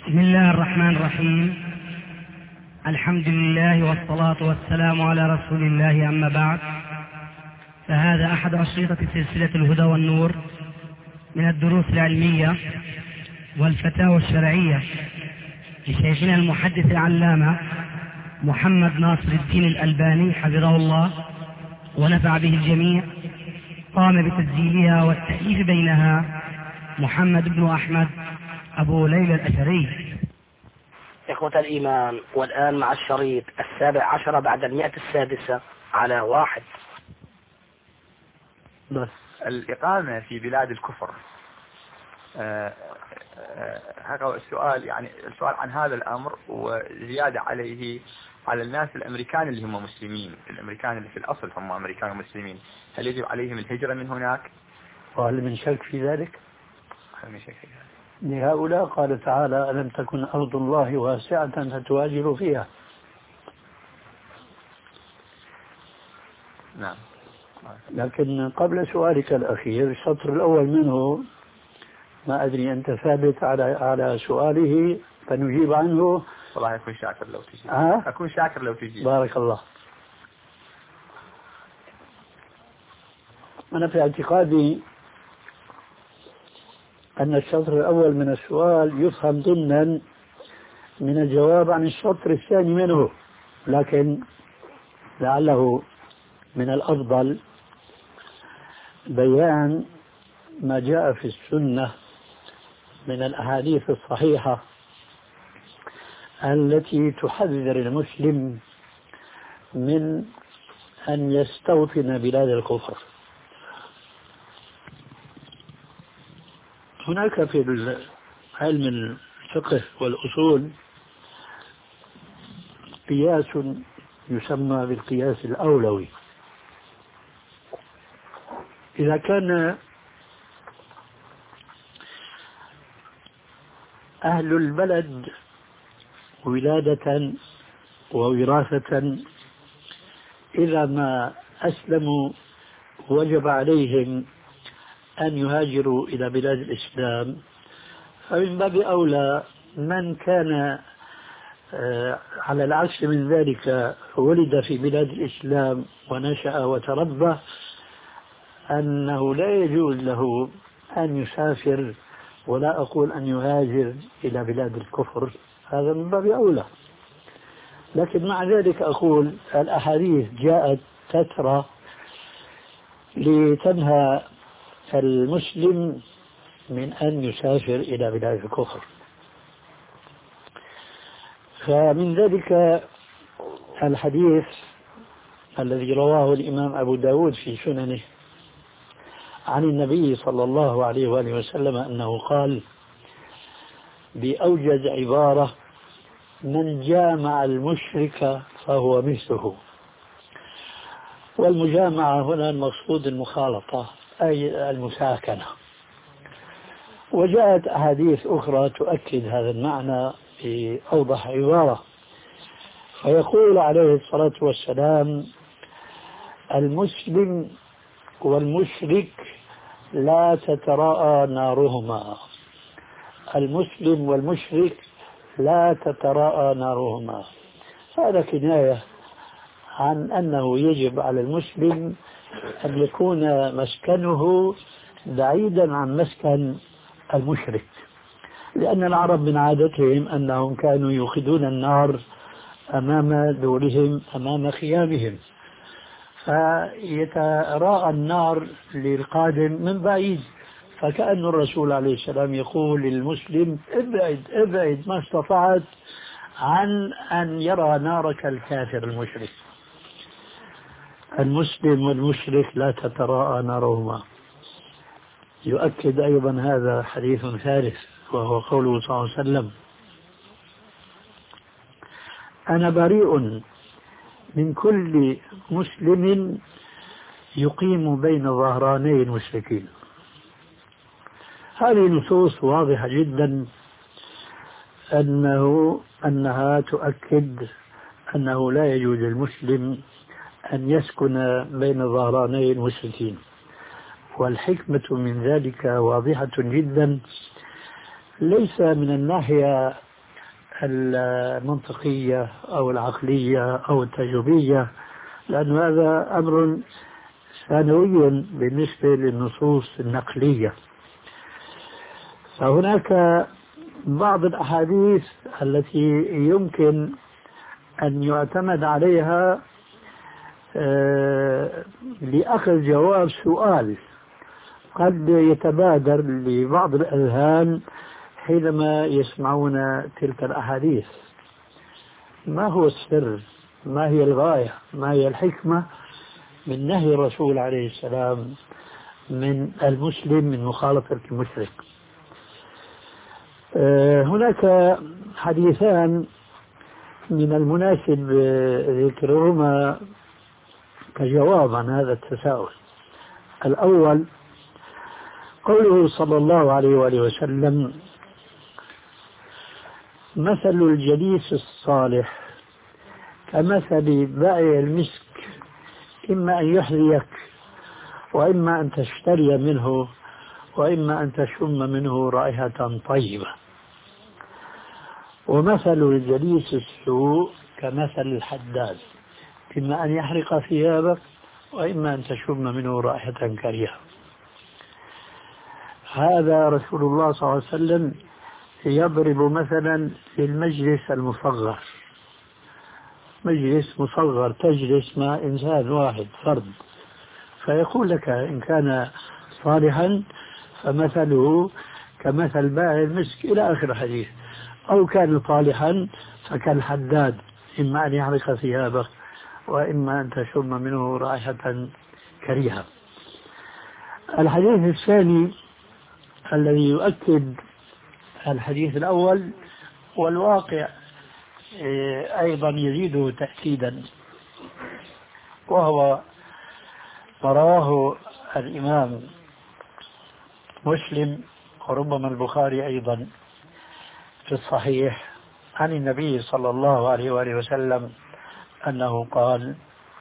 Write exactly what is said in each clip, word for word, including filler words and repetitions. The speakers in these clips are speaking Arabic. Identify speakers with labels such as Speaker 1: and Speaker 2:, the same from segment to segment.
Speaker 1: بسم الله الرحمن الرحيم. الحمد لله والصلاة والسلام على رسول الله، أما بعد، فهذا أحد أشرطة سلسلة الهدى والنور من الدروس العلمية والفتاوى الشرعية لشيخنا المحدث العلامة محمد ناصر الدين الألباني حفظه الله ونفع به الجميع. قام بتسجيلها والتأليف بينها محمد بن أحمد أبو ليلى الأثري.
Speaker 2: إخوة الإيمان، والآن مع الشريط السابع عشر بعد المئة السادسة على واحد.
Speaker 3: بس الإقامة في بلاد الكفر، آه هذا السؤال، يعني السؤال عن هذا الأمر وزيادة عليه على الناس الأمريكان اللي هم مسلمين، الأمريكان اللي في الأصل هم أمريكان مسلمين، هل يجب عليهم الهجرة من هناك؟
Speaker 4: وهل من شك في ذلك؟
Speaker 3: هل من شك في ذلك؟
Speaker 4: لهؤلاء قال تعالى: ألم تكن أرض الله واسعة فتهاجروا فيها.
Speaker 3: نعم.
Speaker 4: لكن قبل سؤالك الأخير، الشطر الأول منه ما أدري أنت ثابت على على سؤاله فنجيب عنه.
Speaker 3: والله أكون شاكر لو تجيب.
Speaker 4: أه؟
Speaker 3: أكون شاكر لو تجيب.
Speaker 4: بارك الله. أنا في اعتقادي أن الشطر الأول من السؤال يفهم ضمنا من الجواب عن الشطر الثاني منه، لكن لعله من الأفضل بيان ما جاء في السنة من الأحاديث الصحيحة التي تحذر المسلم من أن يستوطن بلاد الكفر. هناك في علم الفقه والأصول قياس يسمى بالقياس الأولوي. إذا كان أهل البلد ولادة ووراثة إذا ما أسلموا وجب عليهم أن يهاجروا إلى بلاد الإسلام، فمن باب أولى من كان على العكس من ذلك ولد في بلاد الإسلام ونشأ وتربى أنه لا يجوز له أن يسافر، ولا أقول أن يهاجر إلى بلاد الكفر، هذا من باب أولى. لكن مع ذلك أقول الأحاديث جاءت تترى لتنهى المسلم من أن يسافر إلى بلاد الكفر. فمن ذلك الحديث الذي رواه الإمام أبو داود في سننه عن النبي صلى الله عليه وآله وسلم أنه قال بأوجز عبارة: من جامع المشرك فهو مثله. والمجامعة هنا المقصود المخالطة، أي المساكنة. وجاءت أحاديث أخرى تؤكد هذا المعنى بأوضح عبارة، فيقول عليه الصلاة والسلام: المسلم والمشرك لا تتراءى نارهما. المسلم والمشرك لا تتراءى نارهما. هذا كناية عن أنه يجب على المسلم أن يكون مسكنه بعيدا عن مسكن المشرك، لأن العرب من عادتهم أنهم كانوا يوقدون النار أمام دورهم، أمام خيامهم، فيتراءى النار للقادم من بعيد، فكأن الرسول عليه السلام يقول للمسلم: ابعد ابعد ما استطعت عن أن يرى نارك الكافر المشرك. المسلم والمشرك لا تتراءى نارهما. يؤكد أيضا هذا حديث ثالث، وهو قوله صلى الله عليه وسلم: أنا بريء من كل مسلم يقيم بين ظهراني المشركين. هذه نصوص واضحة جدا أنه أنها تؤكد أنه لا يجوز للمسلم أن يسكن بين ظهراني المشركين. والحكمة من ذلك واضحة جدا، ليس من الناحية المنطقية أو العقلية أو التجريبية، لأن هذا أمر ثانوي بالنسبة للنصوص النقلية. فهناك بعض الأحاديث التي يمكن أن يعتمد عليها لأخذ جواب سؤال قد يتبادر لبعض الأذهان حينما يسمعون تلك الأحاديث: ما هو السر؟ ما هي الغاية؟ ما هي الحكمة من نهي الرسول عليه السلام من المسلم من مخالطة المشرك؟ هناك حديثان من المناسب ذكرهما كجواب عن هذا التساؤل. الأول قوله صلى الله عليه وآله وسلم: مثل الجليس الصالح كمثل بائع المسك، إما أن يحذيك وإما أن تشتري منه وإما أن تشم منه رائحة طيبة. ومثل الجليس السوء كمثل الحداد، إما أن يحرق ثيابك وإما أن تشم منه رائحة كريهة. هذا رسول الله صلى الله عليه وسلم يضرب مثلا للمجلس المصغر، مجلس مصغر تجلس مع إنسان واحد فرد، فيقول لك إن كان صالحا فمثله كمثل بائع المسك إلى آخر الحديث، أو كان صالحا فكالحداد، إما أن يحرق ثيابك وإما أن تشم منه رائحة كريهة. الحديث الثاني الذي يؤكد الحديث الأول والواقع أيضا يزيده تأكيدا، وهو ما رواه الإمام مسلم وربما البخاري أيضا في الصحيح عن النبي صلى الله عليه وآله وسلم أنه قال: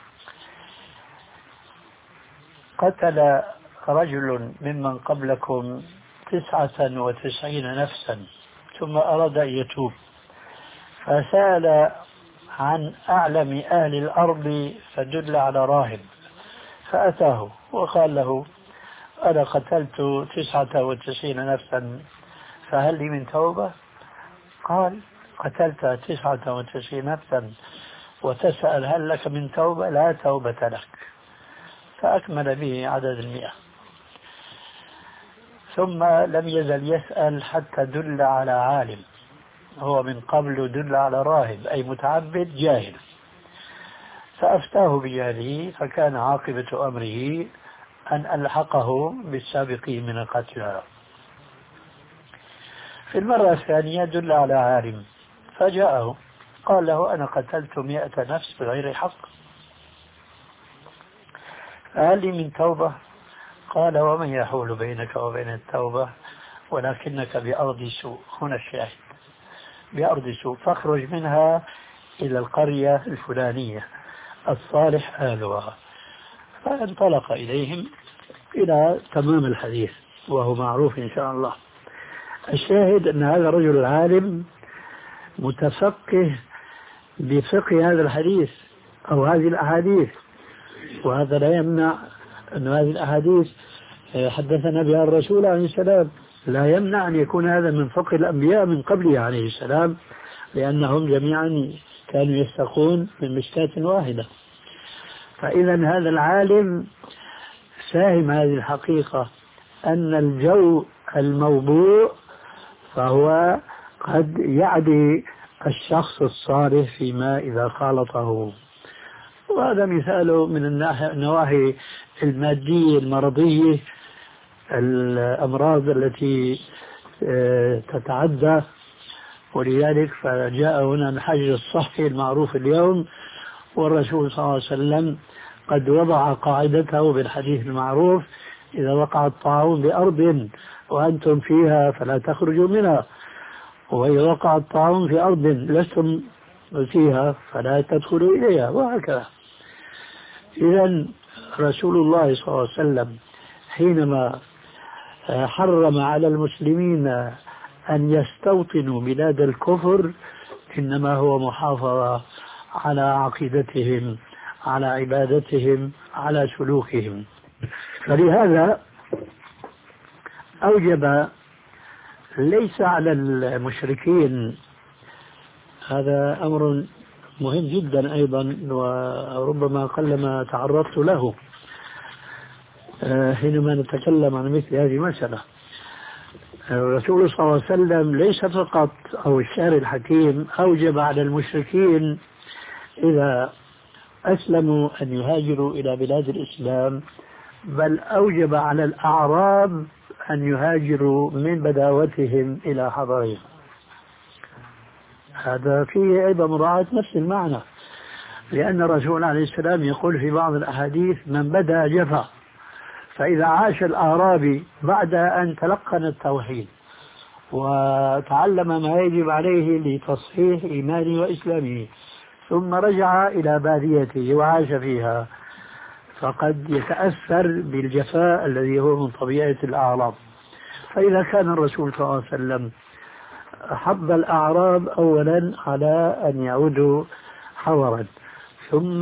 Speaker 4: قتل رجل ممن قبلكم تسعة وتسعين نفسا ثم أراد أن يتوب، فسأل عن أعلم أهل الأرض فدل على راهب، فأتاه وقال له: أنا قتلت تسعة وتسعين نفسا فهل لي من توبة؟ قال: قتلت تسعة وتسعين نفسا وتسأل هل لك من توبة؟ لا توبة لك. فأكمل به عدد المئة، ثم لم يزل يسأل حتى دل على عالم، هو من قبل دل على راهب أي متعبد جاهل، فأفتاه بجهله، فكان عاقبة أمره أن ألحقه بالسابقين من القتلى. في المرة الثانية دل على عالم فجاءه قال له: أنا قتلت مئة نفس بغير حق، فهل لي من توبة؟ قال: ومن يحول بينك وبين التوبة ولكنك بأرض سوء. هنا الشاهد: بأرض سوء، فاخرج منها إلى القرية الفلانية الصالح أهلها. فانطلق إليهم إلى تمام الحديث وهو معروف إن شاء الله. الشاهد أن هذا الرجل العالم متفقه بفقه هذا الحديث أو هذه الأحاديث، وهذا لا يمنع أن هذه الأحاديث حدثنا بها الرسول عليه السلام، لا يمنع أن يكون هذا من فقه الأنبياء من قبله عليه السلام، لأنهم جميعا كانوا يستقون من مشكاة واحدة. فإذا هذا العالم فاهم هذه الحقيقة أن الجو الموضوع فهو قد يعدي الشخص الصالح فيما إذا خالطه. وهذا مثاله من النواحي المادية المرضية، الأمراض التي تتعدى، ولذلك فجاء هنا الحجر الصحي المعروف اليوم، والرسول صلى الله عليه وسلم قد وضع قاعدته بالحديث المعروف: إذا وقع الطاعون بأرض وأنتم فيها فلا تخرجوا منها، وإذا وقع الطاعون في أرض لستم فيها فلا تدخلوا إليها، وهكذا. إذا رسول الله صلى الله عليه وسلم حينما حرم على المسلمين أن يستوطنوا بلاد الكفر إنما هو محافظة على عقيدتهم، على عبادتهم، على سلوكهم. فلهذا أوجب ليس على المشركين، هذا أمر مهم جدا أيضا وربما قلما تعرضت له حينما نتكلم عن مثل هذه المسألة. الرسول صلى الله عليه وسلم ليس فقط أو الشارع الحكيم أوجب على المشركين إذا أسلموا أن يهاجروا إلى بلاد الإسلام، بل أوجب على الأعراب أن يهاجروا من بداوتهم إلى حضرهم. هذا فيه أيضا مراعاة نفس المعنى، لأن الرسول عليه السلام يقول في بعض الأحاديث من بدأ جفا. فإذا عاش الأعرابي بعد أن تلقن التوحيد وتعلم ما يجب عليه لتصحيح إيمانه وإسلامه ثم رجع إلى باديته وعاش فيها، فقد يتأثر بالجفاء الذي هو من طبيعة الأعراب. فإذا كان الرسول صلى الله عليه وسلم حض الأعراب أولا على أن يعودوا حضرا، ثم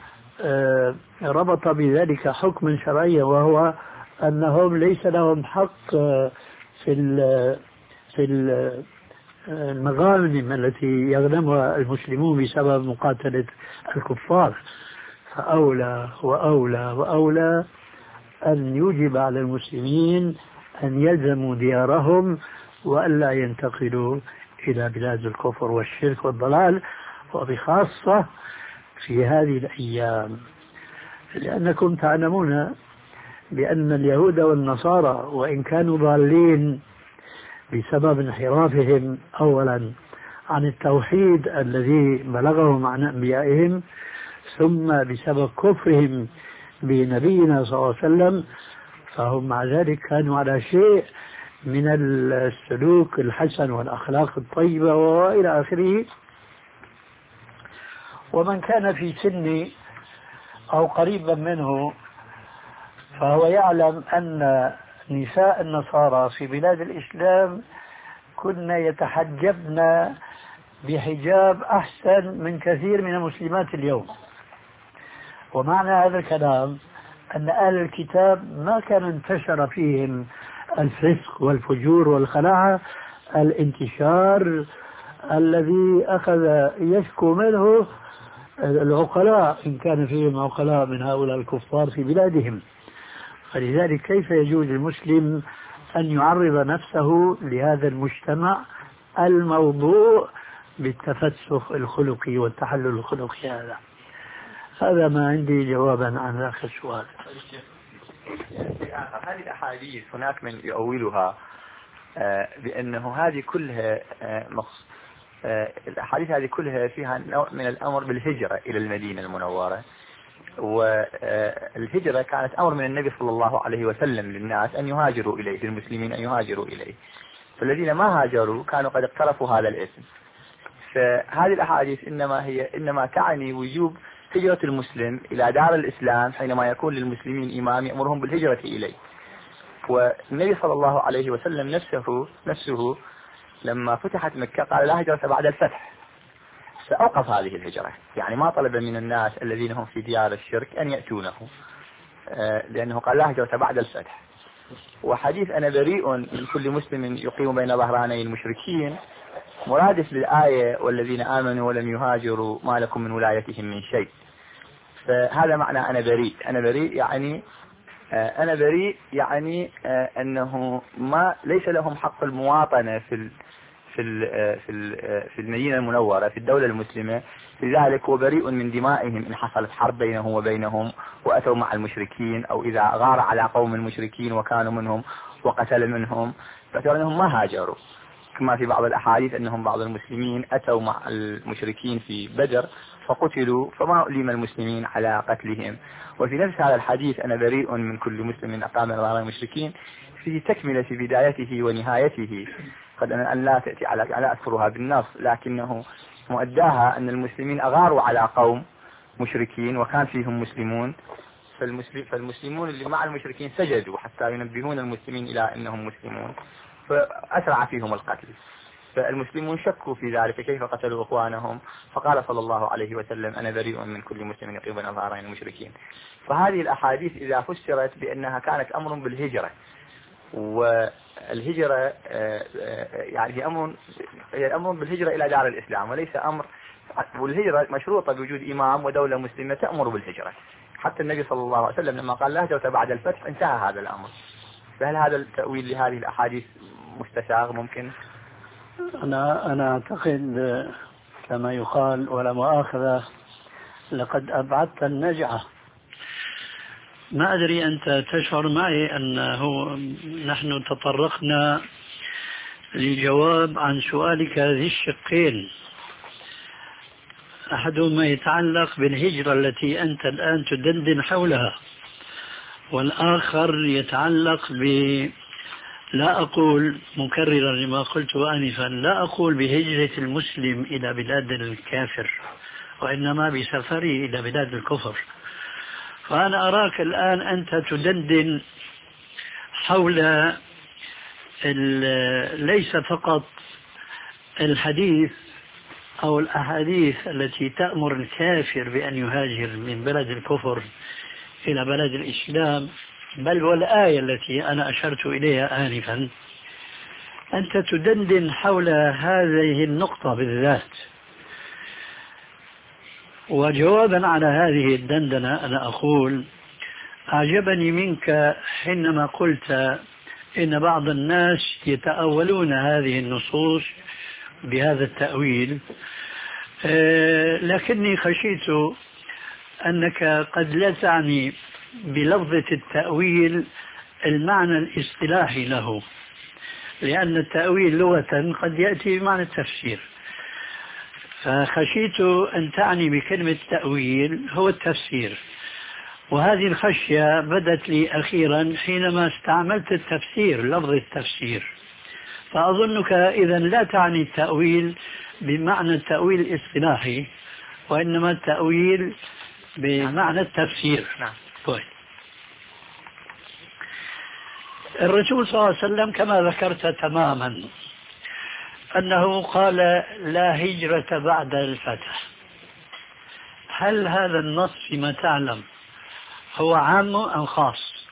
Speaker 4: ربط بذلك حكما شرعيا، وهو أنهم ليس لهم حق في في المغانم التي يغنمها المسلمون بسبب مقاتلة الكفار، فأولى وأولى وأولى أن يوجب على المسلمين أن يلزموا ديارهم وألا ينتقلوا إلى بلاد الكفر والشرك والضلال، وبخاصة في هذه الأيام، لأنكم تعلمون بأن اليهود والنصارى وإن كانوا ضالين بسبب انحرافهم أولا عن التوحيد الذي بلغهم عن أنبيائهم، ثم بسبب كفرهم بنبينا صلى الله عليه وسلم، فهم مع ذلك كانوا على شيء من السلوك الحسن والأخلاق الطيبة وإلى آخره. ومن كان في سني أو قريبا منه فهو يعلم أن نساء النصارى في بلاد الإسلام كن يتحجبن بحجاب أحسن من كثير من المسلمات اليوم. ومعنى هذا الكلام أن أهل الكتاب ما كان انتشر فيهم الفسق والفجور والخلاعة الانتشار الذي أخذ يشكو منه العقلاء، إن كان فيهم عقلاء من هؤلاء الكفار في بلادهم. فلذلك كيف يجوز للمسلم أن يعرض نفسه لهذا المجتمع الموضوع بالتفسخ الخلقي والتحلل الخلقي؟ هذا هذا ما عندي جوابا عن ذاك السؤال.
Speaker 3: هذه الأحاديث هناك من يؤولها بأنه هذه كلها مخص... الأحاديث هذه كلها فيها نوع من الأمر بالهجرة إلى المدينة المنورة، والهجرة كانت أمر من النبي صلى الله عليه وسلم للناس أن يهاجروا إليه، للمسلمين أن يهاجروا إليه، فالذين ما هاجروا كانوا قد اقترفوا هذا الاسم. فهذه الأحاديث إنما هي إنما تعني وجوب هجرة المسلم إلى دار الإسلام حينما يكون للمسلمين إمام يأمرهم بالهجرة إليه. والنبي صلى الله عليه وسلم نفسه نفسه لما فتحت مكة قال لا هجرة بعد الفتح، فأوقف هذه الهجرة، يعني ما طلب من الناس الذين هم في ديار الشرك أن يأتونه، لأنه قال لا هجرة بعد الفتح. وحديث أنا بريء من كل مسلم يقيم بين ظهراني المشركين مرادف للآية والذين آمنوا ولم يهاجروا ما لكم من ولايتهم من شيء. فهذا معنى أنا بريء. أنا بريء يعني أنا بريء يعني أنه ما ليس لهم حق المواطنة في ال في ال في ال في المدينة المنورة في الدولة المسلمة، لذلك هو بريء من دمائهم إن حصلت حرب بينه وبينهم وأتوا مع المشركين، أو إذا غار على قوم المشركين وكانوا منهم وقتل منهم، فاعتبر أنهم ما هاجروا. كما في بعض الأحاديث أنهم بعض المسلمين أتوا مع المشركين في بدر فقتلوا فما أليم المسلمين على قتلهم. وفي نفس هذا الحديث أنا بريء من كل مسلم أقام على المشركين في تكملة في بدايته ونهايته، قد أن لا تأتي على لا أذكرها بالنص، لكنه مؤداها أن المسلمين أغاروا على قوم مشركين وكان فيهم مسلمون، فالمسلم فالمسلمون اللي مع المشركين سجدوا حتى ينبهون المسلمين إلى أنهم مسلمون، فأسرع فيهم القتل. فالمسلمون شكوا في ذلك كيف قتلوا إخوانهم، فقال صلى الله عليه وسلم أنا بريء من كل مسلم يقيم بين ظهرين المشركين. فهذه الأحاديث إذا فسرت بأنها كانت أمر بالهجرة، والهجرة يعني هي أمر هي أمر بالهجرة إلى دار الإسلام وليس أمر، والهجرة مشروطة بوجود إمام ودولة مسلمة تأمر بالهجرة. حتى النبي صلى الله عليه وسلم لما قال لا هجرة بعد الفتح انتهى هذا الأمر. فهل هذا التأويل لهذه الأحاديث مستساغ ممكن؟
Speaker 4: أنا أنا أعتقد كما يقال ولا مؤاخذة لقد أبعدت النجعة. ما أدري أنت تشعر معي أنه نحن تطرقنا لجواب عن سؤالك ذي الشقين، أحدهما يتعلق بالهجرة التي أنت الآن تدندن حولها، والآخر يتعلق ب لا أقول مكررا لما قلت آنفا، لا أقول بهجرة المسلم إلى بلاد الكافر، وإنما بسفره إلى بلاد الكفر. فأنا أراك الآن أنت تدندن حول ليس فقط الحديث أو الأحاديث التي تأمر الكافر بأن يهاجر من بلد الكفر إلى بلد الإسلام، بل والآية التي أنا أشرت إليها آنفا. أنت تدندن حول هذه النقطة بالذات، وجوابا على هذه الدندنة أنا أقول أعجبني منك حينما قلت إن بعض الناس يتأولون هذه النصوص بهذا التأويل، لكني خشيت أنك قد لا تعني بلفظة التأويل المعنى الاصطلاحي له، لأن التأويل لغة قد يأتي بمعنى التفسير، فخشيت أن تعني بكلمة تأويل هو التفسير. وهذه الخشية بدت لي أخيرا حينما استعملت التفسير، لفظ التفسير. فأظنك إذا لا تعني التأويل بمعنى التأويل الاصطلاحي، وإنما التأويل بمعنى التفسير.
Speaker 3: نعم.
Speaker 4: طيب. الرسول صلى الله عليه وسلم كما ذكرت تماما أنه قال لا هجرة بعد الفتح. هل هذا النص فيما تعلم هو عام أم خاص؟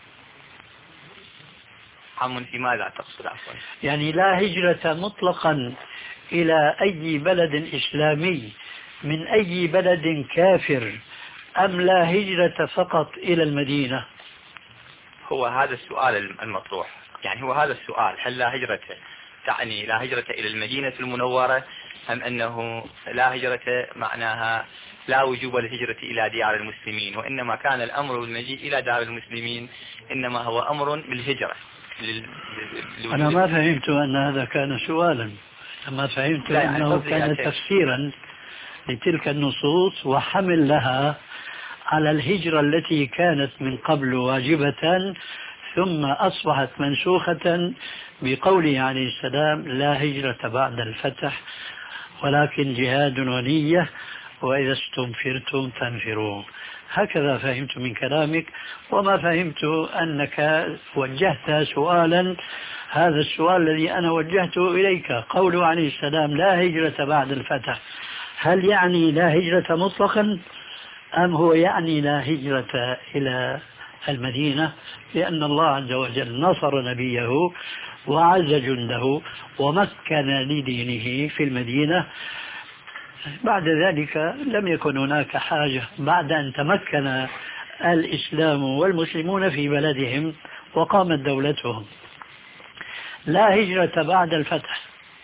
Speaker 3: عام في ماذا تقصد عفوا؟
Speaker 4: يعني لا هجرة مطلقا إلى أي بلد إسلامي من أي بلد كافر، أم لا هجرة فقط إلى المدينة؟
Speaker 3: هو هذا السؤال المطروح، يعني هو هذا السؤال، هل لا هجرة تعني لا هجرة إلى المدينة المنورة، أم أنه لا هجرة معناها لا وجوب الهجرة إلى ديار المسلمين، وإنما كان الأمر بالمجيء إلى دار المسلمين إنما هو أمر بالهجرة لل...
Speaker 4: أنا ما فهمت أن هذا كان سؤالا، ما فهمت أنه كان تفسيرا لتلك النصوص وحمل لها على الهجرة التي كانت من قبل واجبة ثم أصبحت منسوخة بقوله عليه السلام لا هجرة بعد الفتح ولكن جهاد ونية وإذا استنفرتم فانفروا. هكذا فهمت من كلامك، وما فهمت أنك وجهت سؤالا، هذا السؤال الذي أنا وجهته إليك قوله عليه السلام لا هجرة بعد الفتح، هل يعني لا هجرة مطلقا أم هو يعني لا هجرة إلى المدينة؟ لأن الله عز وجل نصر نبيه وعز جنده ومكن لدينه في المدينة، بعد ذلك لم يكن هناك حاجة بعد أن تمكن الإسلام والمسلمون في بلدهم وقامت دولتهم. لا هجرة بعد الفتح.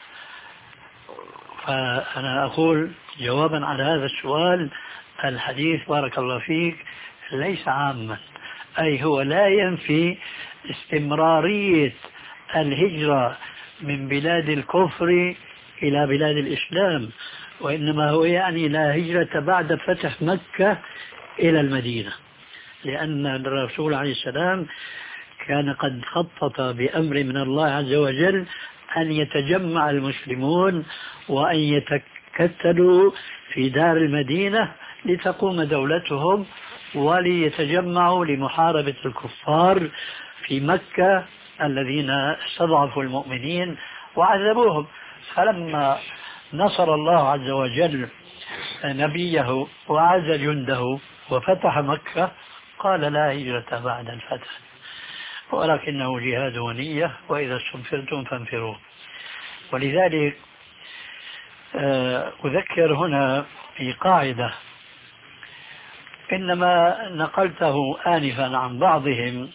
Speaker 4: فأنا أقول جوابا على هذا السؤال الحديث بارك الله فيك ليس عاما، أي هو لا ينفي استمرارية الهجرة من بلاد الكفر إلى بلاد الإسلام، وإنما هو يعني لا هجرة بعد فتح مكة إلى المدينة، لأن الرسول عليه السلام كان قد خطط بأمر من الله عز وجل أن يتجمع المسلمون وأن يتكتلوا في دار المدينة لتقوم دولتهم وليتجمعوا لمحاربة الكفار في مكة الذين استضعفوا المؤمنين وعذبوهم. فلما نصر الله عز وجل نبيه وعز جنده وفتح مكة قال لا هجرة بعد الفتح ولكنه جهاد ونية وإذا استنفرتم فانفروا. ولذلك أذكر هنا في قاعدة إنما نقلته آنفا عن بعضهم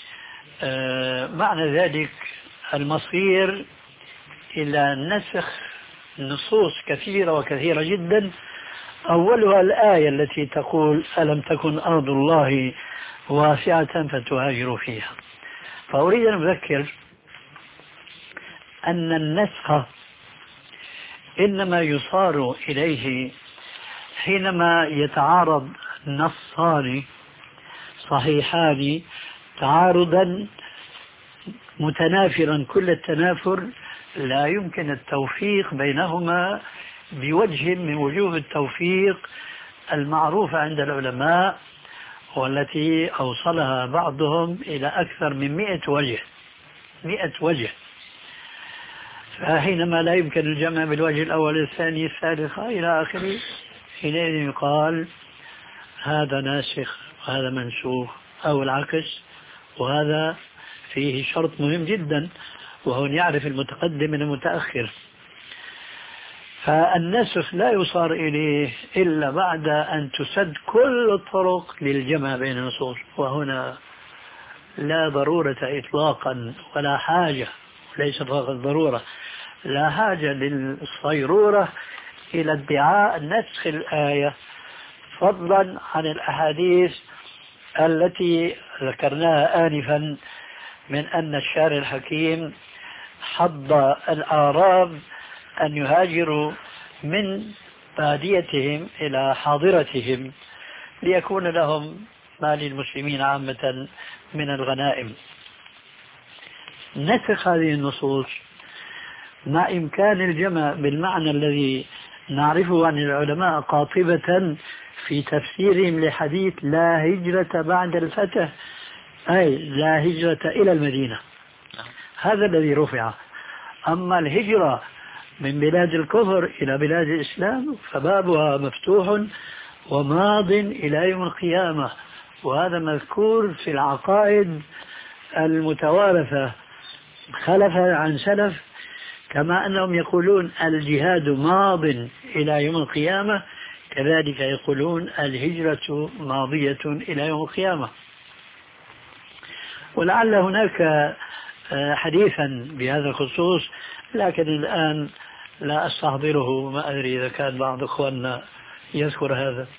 Speaker 4: معنى ذلك المصير إلى نسخ نصوص كثيرة وكثيرة جدا، أولها الآية التي تقول ألم تكن أرض الله واسعة فتهاجروا فيها. فأريد أن أذكر أن النسخ إنما يصار إليه حينما يتعارض نصان صحيحان تعارضا متنافرا كل التنافر لا يمكن التوفيق بينهما بوجه من وجوه التوفيق المعروفة عند العلماء والتي أوصلها بعضهم إلى أكثر من مئة وجه مئة وجه. فحينما لا يمكن الجمع بالوجه الأول الثاني الثالث إلى آخره حينئذ يقال هذا ناسخ وهذا منسوخ أو العكس. وهذا فيه شرط مهم جدا وهو أن يعرف المتقدم من المتأخر. فالنسخ لا يصار إليه إلا بعد أن تسد كل الطرق للجمع بين النصوص، وهنا لا ضرورة إطلاقا ولا حاجة، ليس فقط ضرورة، لا حاجة للصيرورة إلى ادعاء نسخ الآية فضلا عن الأحاديث التي ذكرناها آنفا من أن الشارع الحكيم حض الأعراب أن يهاجروا من باديتهم إلى حاضرتهم ليكون لهم ما للمسلمين عامة من الغنائم. نسخ هذه النصوص مع إمكان الجمع بالمعنى الذي نعرفه عن العلماء قاطبة في تفسيرهم لحديث لا هجرة بعد الفتح، أي لا هجرة إلى المدينة، هذا الذي رفع. أما الهجرة من بلاد الكفر إلى بلاد الإسلام فبابها مفتوح وماض إلى يوم القيامة، وهذا مذكور في العقائد المتوارثة خلفا عن سلف، كما أنهم يقولون الجهاد ماض إلى يوم القيامة كذلك يقولون الهجرة ماضية إلى يوم القيامة. ولعل هناك حديثا بهذا الخصوص لكن الآن لا أستحضره، ما أدري إذا كان بعض أخواننا يذكر هذا.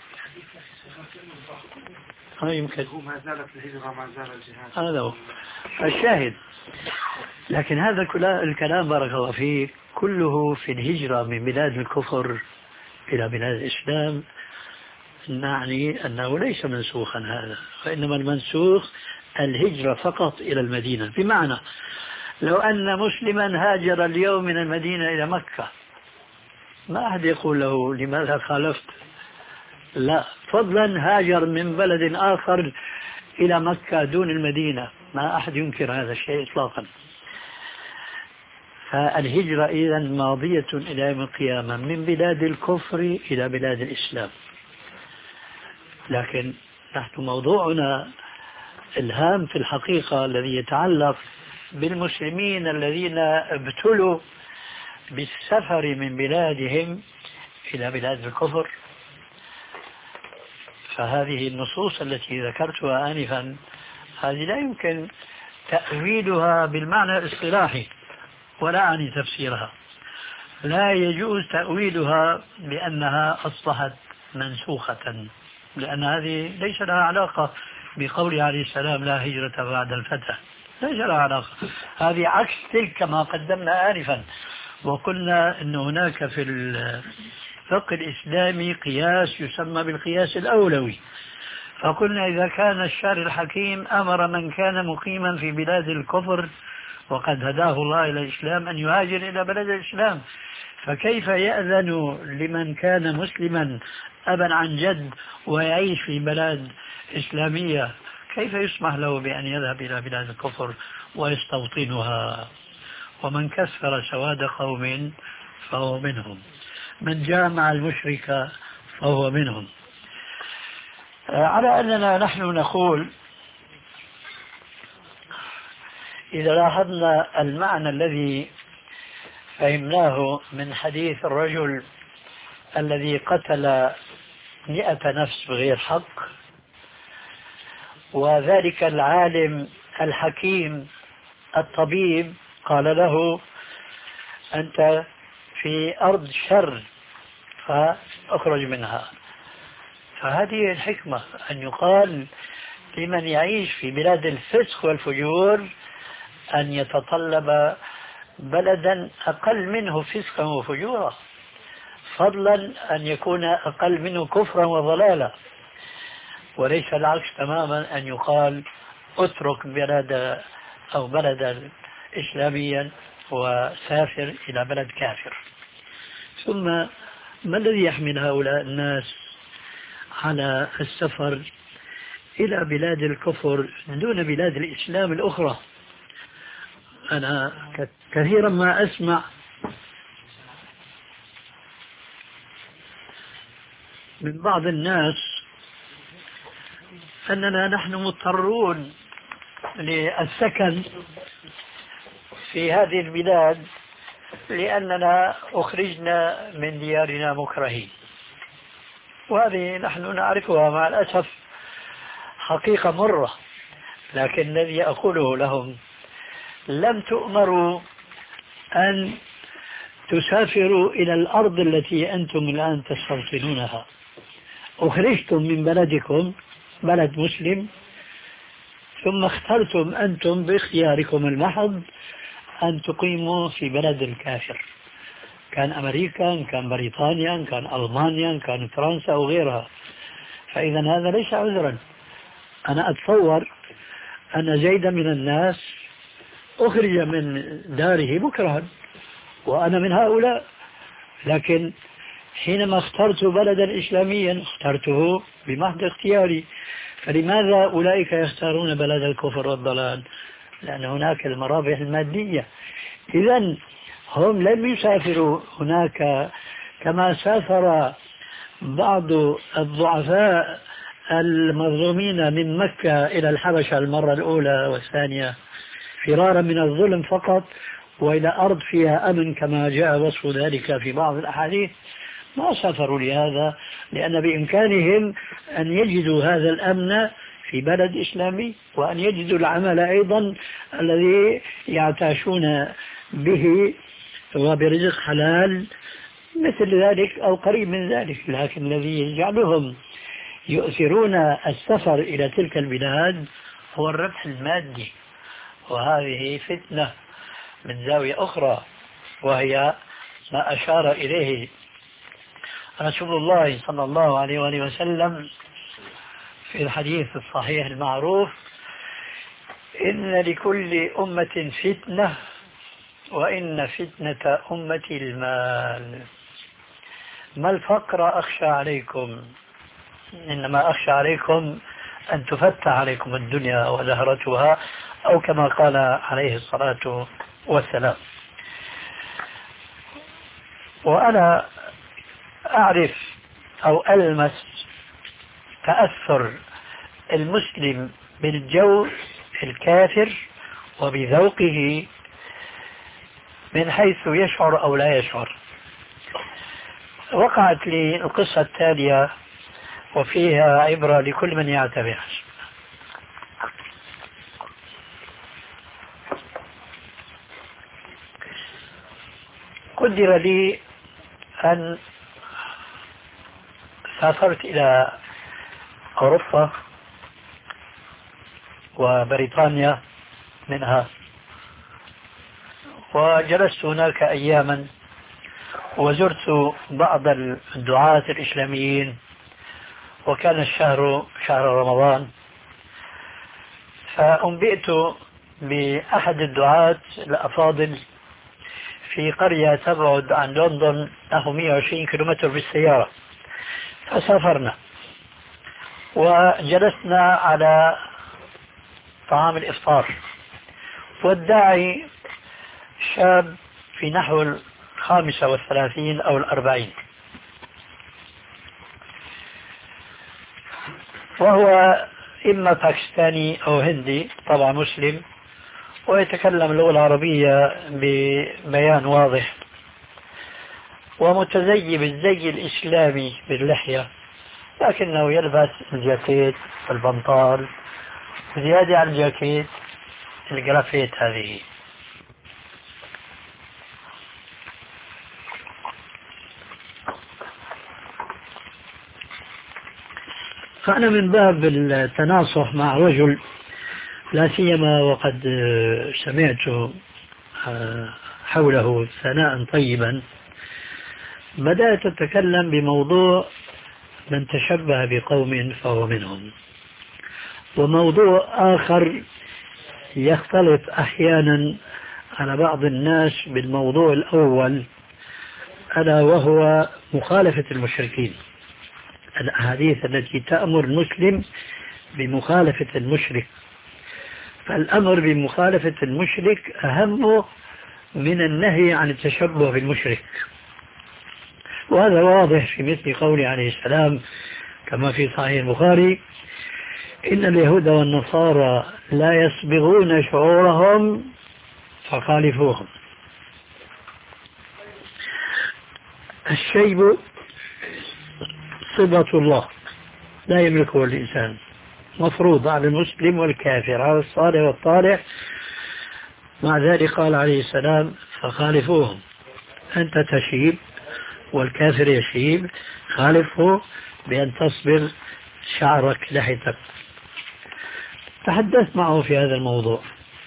Speaker 4: ها يمكن
Speaker 5: ما زالت الهجرة ما زال الجهاد،
Speaker 4: هذا هو الشاهد. لكن هذا الكلام بارك الله فيك كله في الهجرة من بلاد الكفر إلى بلاد الإسلام، نعني أنه ليس منسوخا هذا، وإنما المنسوخ الهجرة فقط إلى المدينة. بمعنى لو أن مسلما هاجر اليوم من المدينة إلى مكة ما أحد يقول له لماذا خالفت، لا، فضلا هاجر من بلد آخر إلى مكة دون المدينة ما أحد ينكر هذا الشيء إطلاقا. فالهجرة إذا ماضية إلى يوم القيامة من بلاد الكفر إلى بلاد الإسلام. لكن نحن موضوعنا الهام في الحقيقة الذي يتعلق بالمسلمين الذين ابتلوا بالسفر من بلادهم إلى بلاد الكفر. فهذه النصوص التي ذكرتها آنفا هذه لا يمكن تأويلها بالمعنى الاصطلاحي ولا عني تفسيرها، لا يجوز تأويلها بأنها أصبحت منسوخة، لأن هذه ليس لها علاقة بقوله عليه السلام لا هجرة بعد الفتح، ليس لها علاقة، هذه عكس تلك كما قدمنا آنفا. وقلنا أن هناك في الفقه الإسلامي قياس يسمى بالقياس الأولوي، فقلنا إذا كان الشارع الحكيم أمر من كان مقيما في بلاد الكفر وقد هداه الله إلى الإسلام أن يهاجر إلى بلد الإسلام، فكيف يأذن لمن كان مسلما أبا عن جد ويعيش في بلاد إسلامية، كيف يسمح له بأن يذهب إلى بلاد الكفر ويستوطنها؟ ومن كسر سواد قوم فهو منهم، من جامع المشرك فهو منهم. على أننا نحن نقول إذا لاحظنا المعنى الذي فهمناه من حديث الرجل الذي قتل مئة نفس بغير حق، وذلك العالم الحكيم الطبيب قال له أنت في أرض شر فأخرج منها. فهذه الحكمة أن يقال لمن يعيش في بلاد الفسق والفجور أن يتطلب بلدا أقل منه فسقا وفجورا، فضلا أن يكون أقل منه كفرا وضلالا، وليس العكس تماما أن يقال اترك بلد أو بلدا إسلاميا وسافر إلى بلد كافر. ثم ما الذي يحمل هؤلاء الناس على السفر إلى بلاد الكفر دون بلاد الإسلام الأخرى؟ أنا كثيرا ما أسمع من بعض الناس أننا نحن مضطرون للسكن في هذه البلاد لأننا أخرجنا من ديارنا مكرهين، وهذه نحن نعرفها مع الأسف حقيقة مرة. لكن الذي أقوله لهم لم تؤمروا أن تسافروا إلى الأرض التي أنتم الآن تستوطنونها، أخرجتم من بلدكم بلد مسلم ثم اخترتم أنتم باختياركم المحض أن تقيموا في بلد الكافر، كان أمريكا، كان بريطانيا، كان ألمانيا، كان فرنسا أو غيرها. فإذا هذا ليس عذرا. أنا أتصور أن زيدا من الناس أخرج من داره مكرها وأنا من هؤلاء، لكن حينما اخترت بلدا إسلاميا اخترته بمحض اختياري. فلماذا أولئك يختارون بلد الكفر والضلال؟ لأن هناك المرابح المادية. إذن هم لم يسافروا هناك كما سافر بعض الضعفاء المظلومين من مكة إلى الحبشة المرة الأولى والثانية فرارا من الظلم فقط وإلى أرض فيها أمن كما جاء وصف ذلك في بعض الأحاديث. ما سافروا لهذا، لأن بإمكانهم أن يجدوا هذا الأمن في بلد إسلامي وأن يجدوا العمل أيضا الذي يعتاشون به وبرزق حلال مثل ذلك أو قريب من ذلك. لكن الذي يجعلهم يؤثرون السفر إلى تلك البلاد هو الربح المادي، وهذه فتنة من زاوية أخرى، وهي ما أشار إليه رسول الله صلى الله عليه وآله وسلم في الحديث الصحيح المعروف: إن لكل أمة فتنة وإن فتنة أمتي المال. ما الفقر أخشى عليكم، إنما أخشى عليكم أن تفتح عليكم الدنيا وزهرتها، أو كما قال عليه الصلاة والسلام. وأنا أعرف أو ألمس تأثر المسلم بالجو الكافر وبذوقه من حيث يشعر أو لا يشعر. وقعت لي القصة التالية وفيها عبرة لكل من يعتبر. قدر لي أن سافرت إلى أوروبا وبريطانيا منها، وجلست هناك أياما وزرت بعض الدعاة الإسلاميين، وكان الشهر شهر رمضان. فأنبئت بأحد الدعاة الأفاضل في قرية تبعد عن لندن نحو مئة وعشرين كيلومتر بالسيارة، فسافرنا وجلسنا على طعام الإفطار، والداعي شاب في نحو الخامسة والثلاثين أو الأربعين، وهو إما باكستاني أو هندي، طبعا مسلم، ويتكلم اللغة العربية ببيان واضح، ومتزي بالزي الإسلامي باللحية، لكنه يلبس الجاكيت والبنطال، زيادة عن الجاكيت الجرافيت هذه. فأنا من باب التناصح مع رجل، لا سيما وقد سمعت حوله ثناء طيبا، بدأت أتكلم بموضوع من تشبه بقوم فهو منهم، وموضوع آخر يختلف أحيانا على بعض الناس بالموضوع الأول، ألا وهو مخالفة المشركين، الأحاديث التي تأمر المسلم بمخالفة المشرك. فالأمر بمخالفة المشرك أهم من النهي عن التشبه بالمشرك، وهذا واضح في مثل قوله عليه السلام كما في صحيح البخاري: إن اليهود والنصارى لا يصبغون شعورهم فخالفوهم. الشيب صبغة الله لا يملكه الإنسان، مفروض على المسلم والكافر، على الصالح والطالح. مع ذلك قال عليه السلام: فخالفوهم. أنت تشيب والكافر يشيب، خالفه بأن تصبر شعرك لحيتك. تحدثت معه في هذا الموضوع،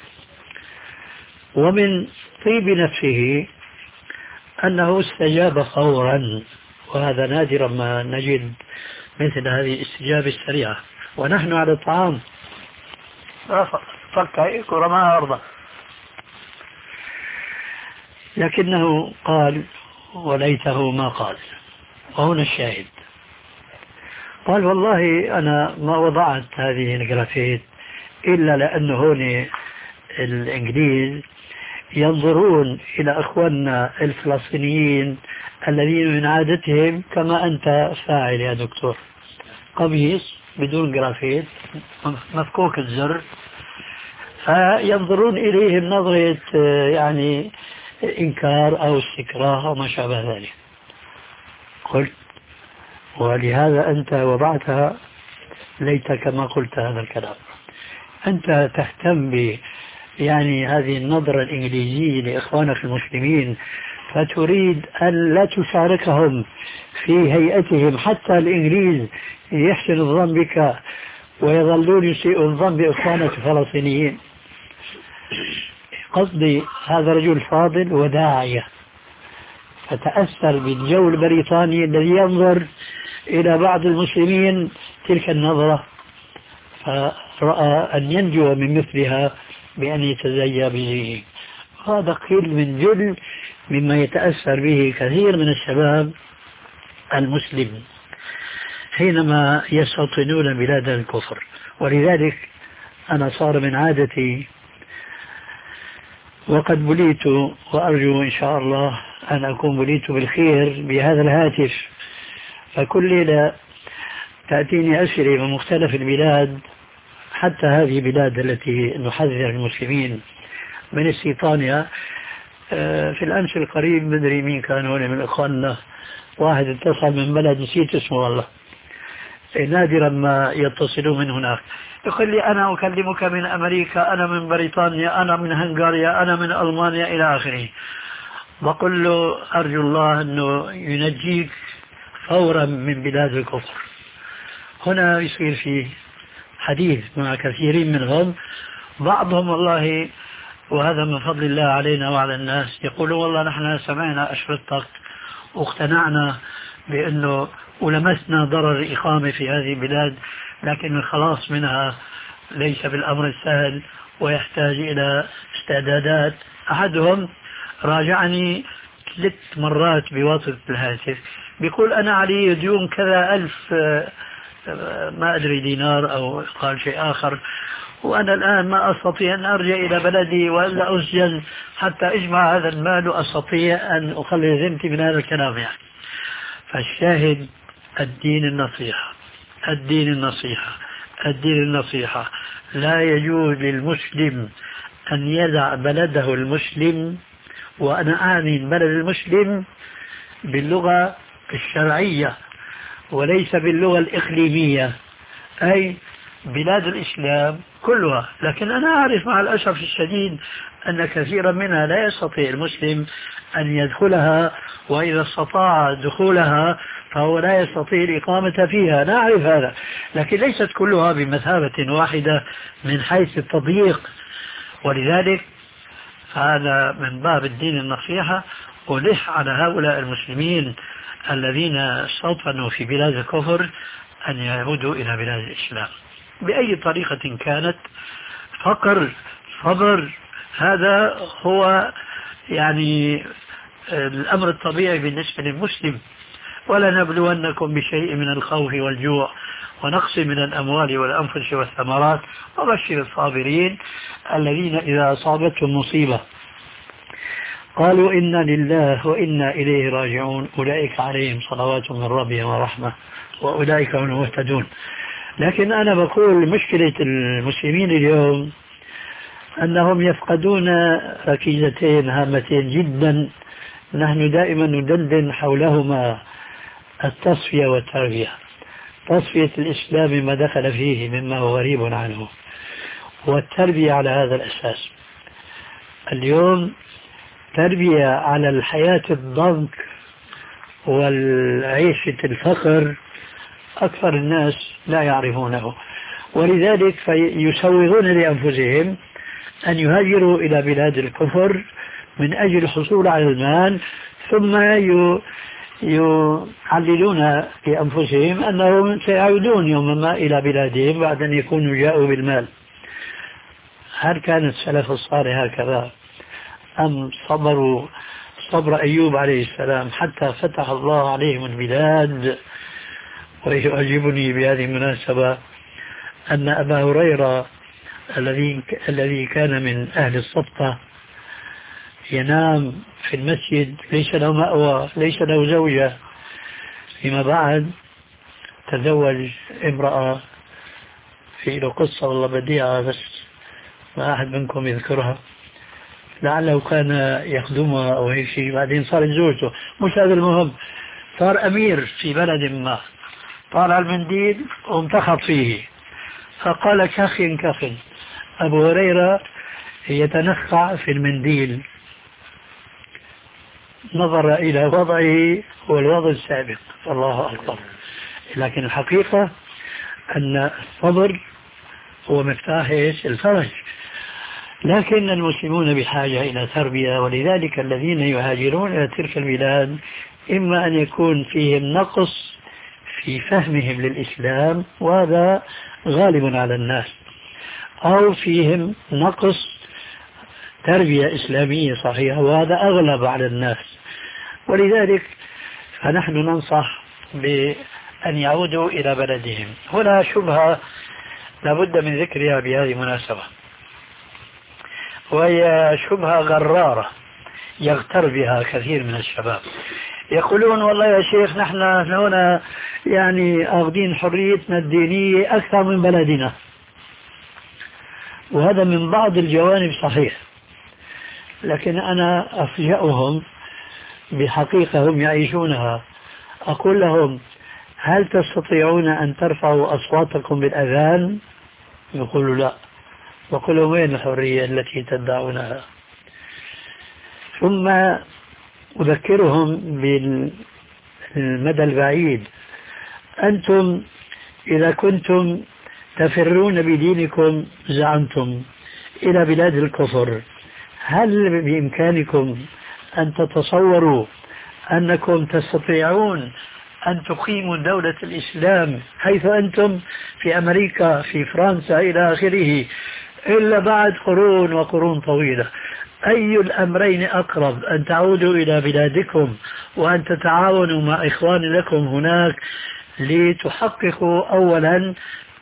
Speaker 4: ومن طيب نفسه أنه استجاب فورا، وهذا نادرا ما نجد مثل هذه الاستجابة السريعة. ونحن على الطعام فك هيك ورماها أرضا، لكنه قال وليته ما قال. وهنا الشاهد، قال: والله أنا ما وضعت هذه الجرافيت إلا لأنه هون الإنجليز ينظرون إلى أخواننا الفلسطينيين الذين من عادتهم كما أنت فاعل يا دكتور، قميص بدون جرافيت مفكوك الزر، فينظرون إليهم نظرة يعني إنكار أو استكراه أو ما شابه ذلك. قلت: ولهذا أنت وضعتها، ليتك ما قلت هذا الكلام. أنت تهتم ب يعني هذه النظرة الإنجليزية لإخوانك المسلمين، فتريد أن لا تشاركهم في هيئتهم، حتى الإنجليز يحسن الظن بك ويظلون يسيئوا الظن بإخوانك الفلسطينيين. قصدي هذا رجل فاضل وداعية، فتأثر بالجو البريطاني الذي ينظر إلى بعض المسلمين تلك النظرة، فرأى أن ينجو من مثلها بأن يتزيى به. هذا قيل من جل مما يتأثر به كثير من الشباب المسلم حينما يستوطنون بلاد الكفر. ولذلك أنا صار من عادتي، وقد بليت وأرجو إن شاء الله أن أكون بليت بالخير بهذا الهاتف، فكل ليلة تأتيني أسئلة من مختلف البلاد، حتى هذه البلاد التي نحذر المسلمين من استيطانها. في الأمس القريب مدري مين كان هنا من إخواننا، واحد اتصل من بلد نسيت اسمه والله، نادرا ما يتصلون من هناك، يقول لي: أنا أكلمك من أمريكا، أنا من بريطانيا، أنا من هنغاريا، أنا من ألمانيا إلى آخره. بقول له: أرجو الله أنه ينجيك فورا من بلاد الكفر. هنا يصير في حديث مع كثيرين منهم، بعضهم والله وهذا من فضل الله علينا وعلى الناس يقولون: والله نحن سمعنا أشرطتك واقتنعنا بأنه ولمسنا ضرر الإقامة في هذه البلاد، لكن الخلاص منها ليس بالأمر السهل ويحتاج إلى استعدادات. أحدهم راجعني ثلاث مرات بواسطة الهاتف، بيقول: أنا علي ديون كذا ألف ما أدري دينار أو قال شيء آخر، وأنا الآن ما أستطيع أن أرجع إلى بلدي وألا أسجن حتى أجمع هذا المال وأستطيع أن أخلي ذمتي من هذا الكلام يعني. فالشاهد الدين النصيحة، الدين النصيحة، الدين النصيحة. لا يجوز للمسلم أن يدع بلده المسلم، وأنا أعني البلد المسلم باللغة الشرعية وليس باللغة الإقليمية، أي بلاد الإسلام كلها. لكن أنا أعرف مع الأسف الشديد أن كثيرا منها لا يستطيع المسلم أن يدخلها، وإذا استطاع دخولها فهو لا يستطيع الإقامة فيها، نعرف هذا. لكن ليست كلها بمثابة واحدة من حيث التضييق، ولذلك هذا من باب الدين النصيحة. ألح على هؤلاء المسلمين الذين استوطنوا في بلاد الكفر أن يعودوا إلى بلاد الإسلام بأي طريقة كانت. فقر، صبر، هذا هو يعني الأمر الطبيعي بالنسبة للمسلم. ولا نبلونكم بشيء من الخوف والجوع ونقص من الأموال والأنفس والثمرات وبشر الصابرين الذين إذا أصابتهم مصيبة قالوا إنا لله وإنا إليه راجعون أولئك عليهم صلوات من ربهم ورحمة وأولئك هم المهتدون. لكن أنا بقول مشكلة المسلمين اليوم أنهم يفقدون ركيزتين هامتين جدا نحن دائما ندندن حولهما: التصفية والتربية. تصفية الإسلام ما دخل فيه مما هو غريب عنه، والتربية على هذا الأساس. اليوم تربية على الحياة الضنك والعيشة الفقر أكثر الناس لا يعرفونه، ولذلك يسوغون لأنفسهم أن يهاجروا إلى بلاد الكفر من أجل الحصول على المال، ثم يعللون لأنفسهم أنهم سيعودون يوما ما إلى بلادهم بعد أن يكونوا جاءوا بالمال. هل كان السلف الصالح هكذا أم صبروا صبر أيوب عليه السلام حتى فتح الله عليهم البلاد؟ ويعجبني بهذه المناسبة أن أبا هريرة الذي الذي كان من أهل الصفة ينام في المسجد، ليس له مأوى، ليس له زوجة. فيما بعد تزوج امرأة، في له قصة والله بديعة بس ما أحد منكم يذكرها، لعله كان يخدمها أو هيك شيء، بعدين صارت زوجته، مش هذا المهم. صار أمير في بلد ما، طالع المنديل وامتخط فيه، فقال كخ كخ. أبو هريرة يتنخع في المنديل، نظر إلى وضعه والوضع السابق، الله أكبر. لكن الحقيقة أن الصبر هو مفتاح الفرج. لكن المسلمون بحاجة إلى تربية، ولذلك الذين يهاجرون إلى تلك البلاد إما أن يكون فيهم نقص في فهمهم للإسلام، وهذا غالب على الناس، أو فيهم نقص تربية إسلامية صحيحة، وهذا أغلب على الناس. ولذلك فنحن ننصح بأن يعودوا إلى بلدهم. هنا شبهة لابد من ذكرها بهذه المناسبة، وهي شبهة غرارة يغتر بها كثير من الشباب. يقولون والله يا شيخ نحن هنا يعني أخذين حريتنا الدينية أكثر من بلدنا، وهذا من بعض الجوانب صحيح، لكن أنا أفجأهم بحقيقة هم يعيشونها. أقول لهم: هل تستطيعون أن ترفعوا أصواتكم بالأذان؟ يقولوا لا. وقل لهم: وين الحرية التي تدعونها؟ ثم أذكرهم بالمدى البعيد: أنتم إذا كنتم تفرون بدينكم زعمتم إلى بلاد الكفر، هل بإمكانكم أن تتصوروا أنكم تستطيعون أن تقيموا دولة الإسلام حيث أنتم في أمريكا، في فرنسا إلى آخره، إلا بعد قرون وقرون طويلة؟ أي الأمرين أقرب، أن تعودوا إلى بلادكم وأن تتعاونوا مع إخوان لكم هناك لتحققوا أولا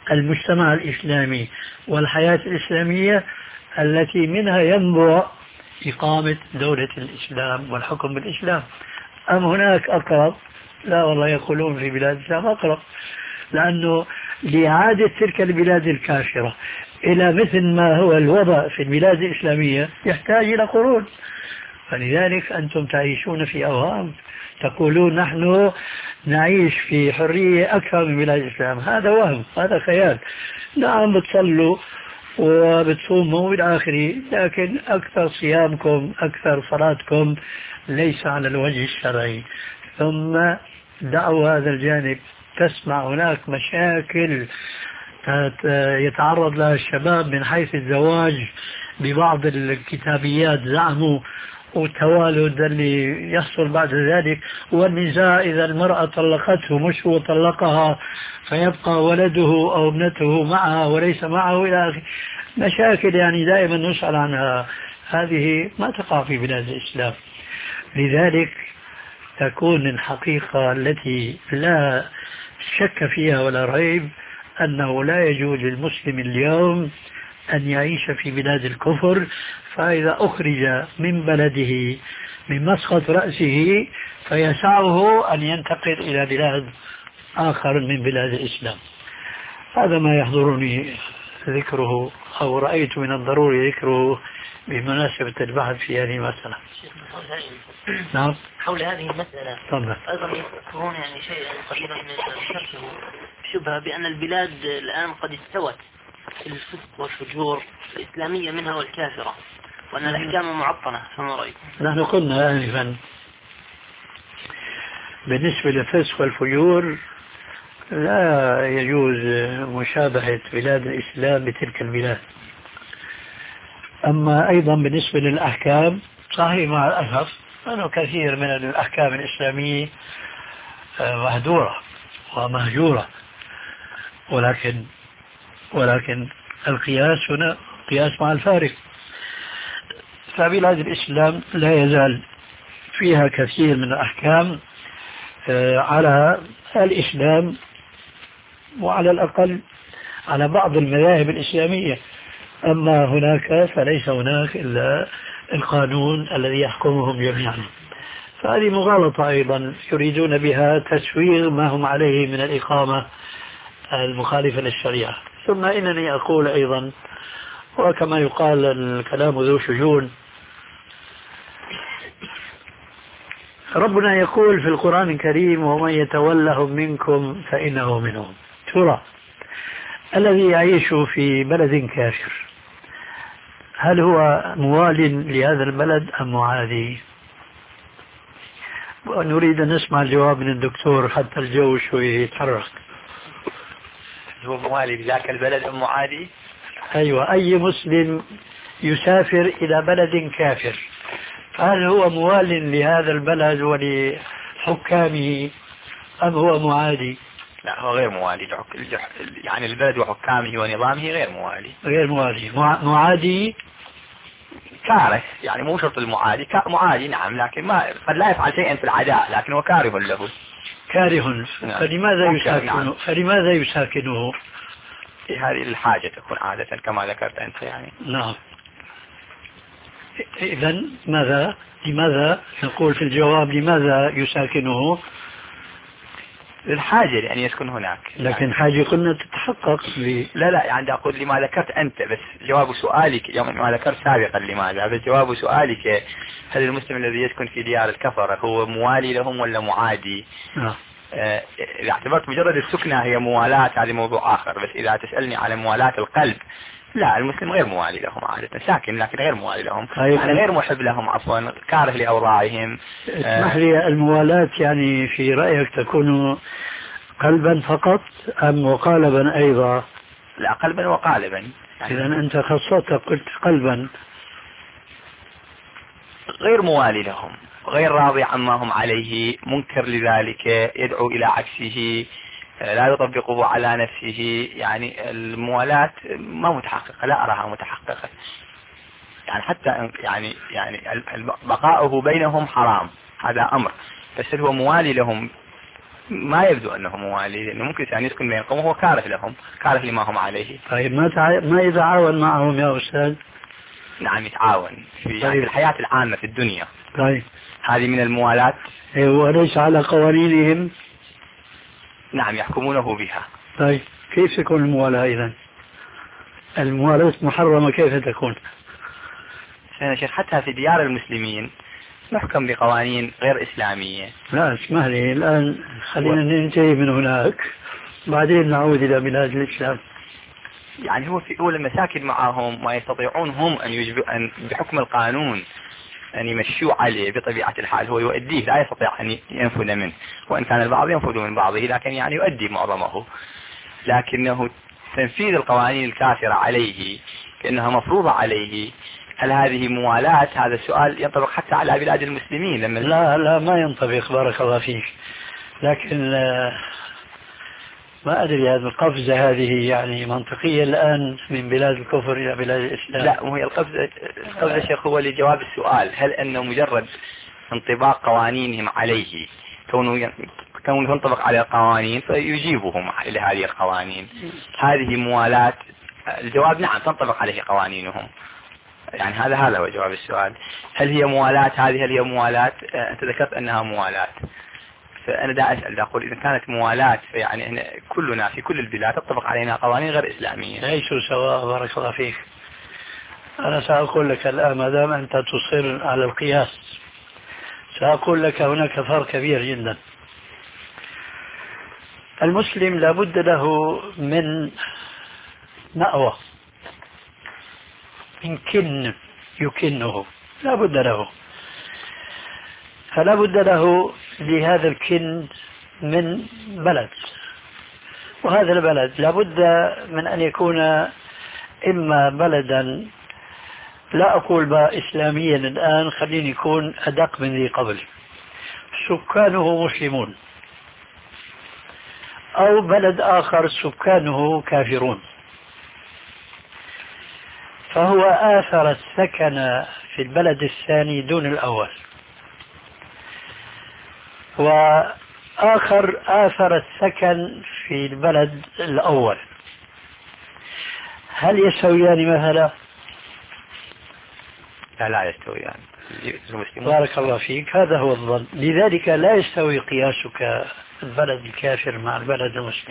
Speaker 4: المجتمع الإسلامي والحياة الإسلامية التي منها ينبع إقامة دولة الإسلام والحكم بالإسلام، أم هناك أقرب؟ لا والله، يقولون في بلاد الإسلام أقرب، لأنه لإعادة تلك البلاد الكافرة إلى مثل ما هو الوضع في البلاد الإسلامية يحتاج إلى قرون. فلذلك أنتم تعيشون في أوهام، تقولون نحن نعيش في حرية أكثر من بلاد الإسلام. هذا وهم، هذا خيال. نعم بتصلوا وبتصوموا إلى آخره، لكن أكثر صيامكم أكثر صلاتكم ليس على الوجه الشرعي. ثم دعوا هذا الجانب، تسمع هناك مشاكل يتعرض لها الشباب من حيث الزواج ببعض الكتابيات زعموا، والتوالد اللي يحصل بعد ذلك، والنزاع إذا المرأة طلقته مش هو طلقها فيبقى ولده أو ابنته معها وليس معه إلى آخره. مشاكل يعني دائما نسأل عنها، هذه ما تقع في بلاد الإسلام. لذلك تكون الحقيقة التي لا شك فيها ولا ريب أنه لا يجوز للمسلم اليوم أن يعيش في بلاد الكفر، فإذا أخرج من بلده من مسقط رأسه فيسعه أن ينتقل إلى بلاد آخر من بلاد الإسلام. هذا ما يحضرني ذكره أو رأيت من الضروري ذكره بمناسبة البحث في هذه المسألة. نعم.
Speaker 6: حول هذه المسألة
Speaker 4: طبعا.
Speaker 6: أيضا يذكرون يعني شيئا قريبا من ذكرته شبهة بأن البلاد الآن قد استوت في الفسق والفجور الإسلامية منها والكافرة، وأن الأحكام معطلة. فما رأيكم؟
Speaker 4: نحن قلنا آنفا بالنسبة للفسق والفجور لا يجوز مشابهة بلاد الإسلام بتلك البلاد. أما أيضا بالنسبة للأحكام صحيح مع الأسف أنه كثير من الأحكام الإسلامية مهدورة ومهجورة، ولكن ولكن القياس هنا قياس مع الفارق. فبلاد الإسلام لا يزال فيها كثير من الأحكام على الإسلام، وعلى الأقل على بعض المذاهب الإسلامية. أما هناك فليس هناك إلا القانون الذي يحكمهم جميعا. فهذه مغالطة أيضا يريدون بها تسويغ ما هم عليه من الإقامة المخالفة للشريعة. ثم إنني أقول أيضا، وكما يقال الكلام ذو شجون، ربنا يقول في القرآن الكريم ومن يتولهم منكم فإنه منهم. ترى الذي يعيش في بلد كافر هل هو موال لهذا البلد أم معادي؟ ونريد أن نسمع الجواب من الدكتور حتى الجو شوي يتحرك.
Speaker 3: هو موالي لذاك البلد أم معادي؟
Speaker 4: أيوة، أي مسلم يسافر إلى بلد كافر هل هو موال لهذا البلد ولحكامه أم هو معادي؟
Speaker 3: لا، هو غير موالي، يعني البلد وحكامه ونظامه غير موالي.
Speaker 4: غير موالي. معادي
Speaker 3: كاره، يعني مو شرط المعادي، معادي نعم، لكن ما قد لا يفعل شيئا في العداء لكن هو كاره له.
Speaker 4: كاره. فلماذا يساكنه؟ فلماذا يساكنه؟
Speaker 3: هذه الحاجة تكون عادة كما ذكرت أنت يعني.
Speaker 4: نعم. إذن ماذا لماذا نقول في الجواب لماذا يساكنه؟
Speaker 3: الحاجة لأن يسكن هناك.
Speaker 4: لكن يعني حاجة قلنا تتحقق ب...
Speaker 3: لا لا يعني أقول لما ذكرت أنت، بس جواب سؤالك يوم ما ذكرت سابقا لماذا، بس جواب سؤالك هل المسلم الذي يسكن في ديار الكفرة هو موالي لهم ولا معادي؟
Speaker 4: آه.
Speaker 3: آه إذا اعتبرت مجرد السكنة هي موالاة هذا موضوع آخر، بس إذا تسألني على موالاة القلب لا، المسلم غير موالي لهم عادة، ساكن لكن غير موالي لهم، يعني غير محب لهم، عفوا كاره لأوضاعهم.
Speaker 4: اسمح لي، الموالاة يعني في رأيك تكون قلبا فقط أم وقالبا أيضا؟
Speaker 3: لا، قلبا وقالبا.
Speaker 4: يعني إذا أنت خصصت قلت قلبا.
Speaker 3: غير موالي لهم، غير راضي عما هم عليه، منكر لذلك، يدعو إلى عكسه، لا يطبقه على نفسه. يعني الموالاة ما متحققة، لا أراها متحققة، يعني حتى يعني يعني بقاؤه بينهم حرام، هذا أمر، بس هو موالي لهم ما يبدو أنه موالي، لأنه ممكن أن يسكن بين قوم وهو كارف لهم، كارف لما هم عليه.
Speaker 4: طيب ما تع... ما يتعاون معهم يا أستاذ؟
Speaker 3: نعم يتعاون في
Speaker 4: طيب.
Speaker 3: يعني الحياة العامة في الدنيا.
Speaker 4: طيب
Speaker 3: هذه من الموالاة.
Speaker 4: وليس على قوانينهم.
Speaker 3: نعم يحكمونه بها.
Speaker 4: طيب كيف تكون الموالاة إذن؟ الموالاة محرمة كيف تكون؟
Speaker 3: يا شيخ حتى في ديار المسلمين نحكم بقوانين غير إسلامية.
Speaker 4: لا اسمح لي الآن خلينا ننتهي من هناك بعدين نعود إلى بلاد الإسلام.
Speaker 3: يعني هو في أول المساكن معهم ما يستطيعون هم أن يجب أن بحكم القانون أن يمشوا عليه بطبيعة الحال، هو يؤديه لا يستطيع أن ينفذ منه، وإن كان البعض ينفذ من بعضه لكن يعني يؤدي معظمه، لكنه تنفيذ القوانين الكافرة عليه كأنها مفروضة عليه. هل هذه موالاة؟ هذا السؤال ينطبق حتى على بلاد المسلمين. لما
Speaker 4: لا لا ما ينطبق بارك الله فيك، لكن ما أدري هذه القفزة هذه يعني منطقية الآن من بلاد الكفر إلى بلاد الإسلام.
Speaker 3: لا وهي القفزة القفزة شيخ هو لجواب السؤال، هل أنه مجرد انطباق قوانينهم عليه كونه كونه ينطبق على القوانين فيجيبهم إلى هذه القوانين، هذه موالاة؟ الجواب نعم تنطبق عليه قوانينهم. يعني هذا هذا هو جواب السؤال. هل هي موالاة هذه؟ هل هي موالاة؟ أنت ذكرت أنها موالاة، فأنا دا أسأل دا أقول إذا كانت موالاة فيعني كلنا في كل البلاد تطبق علينا قوانين غير إسلامية.
Speaker 4: ليسوا سواء بارك الله فيك. أنا سأقول لك الآن ما دام أنت تصر على القياس سأقول لك هناك فرق كبير جدا. المسلم لابد له من مأوى، من كن يكنه، لابد له، فلا بد له لهذا الكن من بلد، وهذا البلد لابد من أن يكون إما بلدا لا أقول بقى إسلاميا الآن، خليني يكون أدق من ذي قبل، سكانه مسلمون، أو بلد آخر سكانه كافرون، فهو آثر السكن في البلد الثاني دون الأول، وآخر آثر السكن في البلد الأول. هل يستويان مثلا؟
Speaker 3: لا لا يستويان.
Speaker 4: بارك الله فيك، هذا هو الظن. لذلك لا يستوي قياسك البلد الكافر مع البلد المسلم،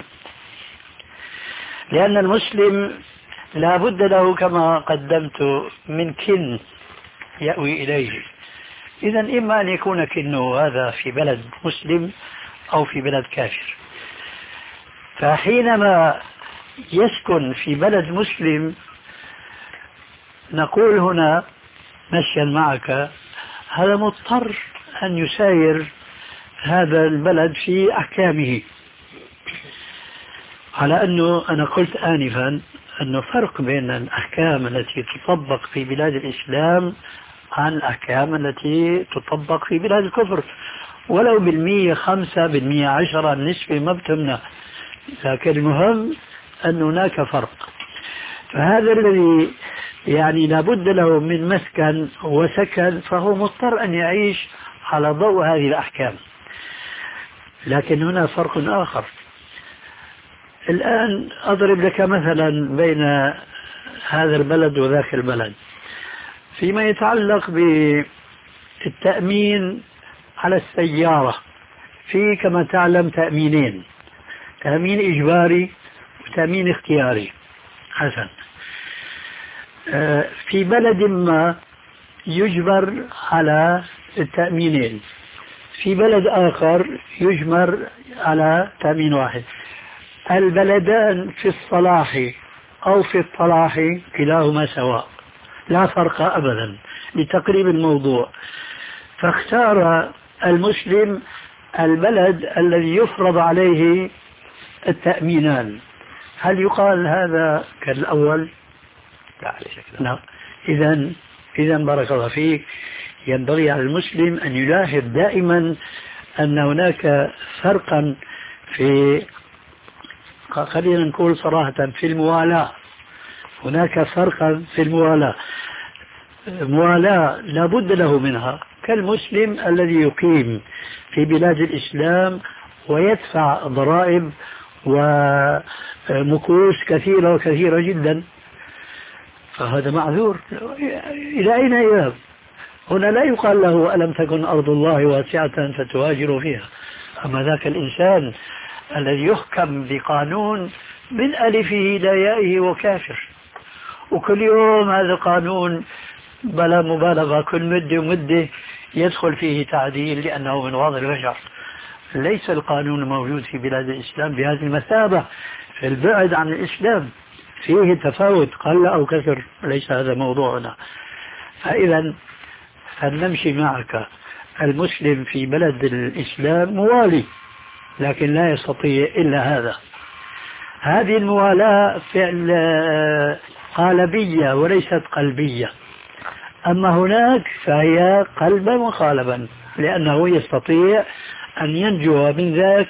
Speaker 4: لأن المسلم لا بد له كما قدمت من كن يأوي إليه. إذا إما أن يكون كنه هذا في بلد مسلم أو في بلد كافر، فحينما يسكن في بلد مسلم نقول هنا مشيا معك هذا مضطر أن يساير هذا البلد في أحكامه، على أنه أنا قلت آنفا أنه فرق بين الأحكام التي تطبق في بلاد الإسلام عن الأحكام التي تطبق في بلاد الكفر، ولو بالمية خمسة بالمية عشرة النسبة ما بتمنع، لكن المهم أن هناك فرق. فهذا الذي يعني لابد له من مسكن وسكن فهو مضطر أن يعيش على ضوء هذه الأحكام. لكن هنا فرق آخر. الآن أضرب لك مثلا بين هذا البلد وذاك البلد فيما يتعلق بالتأمين على السيارة. في كما تعلم تأمينين، تأمين إجباري وتأمين اختياري. حسن، في بلد ما يجبر على التأمينين، في بلد آخر يجبر على تأمين واحد. البلدان في الصلاح أو في الطلاح كلاهما سواء، لا فرق أبدا لتقريب الموضوع. فاختار المسلم البلد الذي يفرض عليه التأمينان. هل يقال هذا كالأول؟
Speaker 3: لا على شكل.
Speaker 4: لا. إذن إذن بارك الله فيك، ينبغي على المسلم أن يلاحظ دائما أن هناك فرقا في، خلينا نقول صراحة، في الموالاة. هناك فرقا في الموالاة. موالاة لابد له منها كالمسلم الذي يقيم في بلاد الإسلام ويدفع ضرائب ومكوس كثيرة وكثيرة جدا، فهذا معذور. إلى أين يذهب؟ هنا لا يقال له ألم تكن أرض الله واسعة فتهاجروا فيها. أما ذاك الإنسان الذي يحكم بقانون من ألفه إلى يائه وكافر، وكل يوم هذا القانون بلا مبالغة كل مدة ومدة يدخل فيه تعديل لأنه من وضع البشر. ليس القانون موجود في بلاد الإسلام بهذه المثابة في البعد عن الإسلام، فيه تفاوت قل أو كثر، ليس هذا موضوعنا. فإذا فلنمشي معك. المسلم في بلد الإسلام موالي، لكن لا يستطيع إلا هذا. هذه الموالاة فعل قالبية وليست قلبية، أما هناك فهي قلبا وقالبا، لأنه يستطيع أن ينجو من ذاك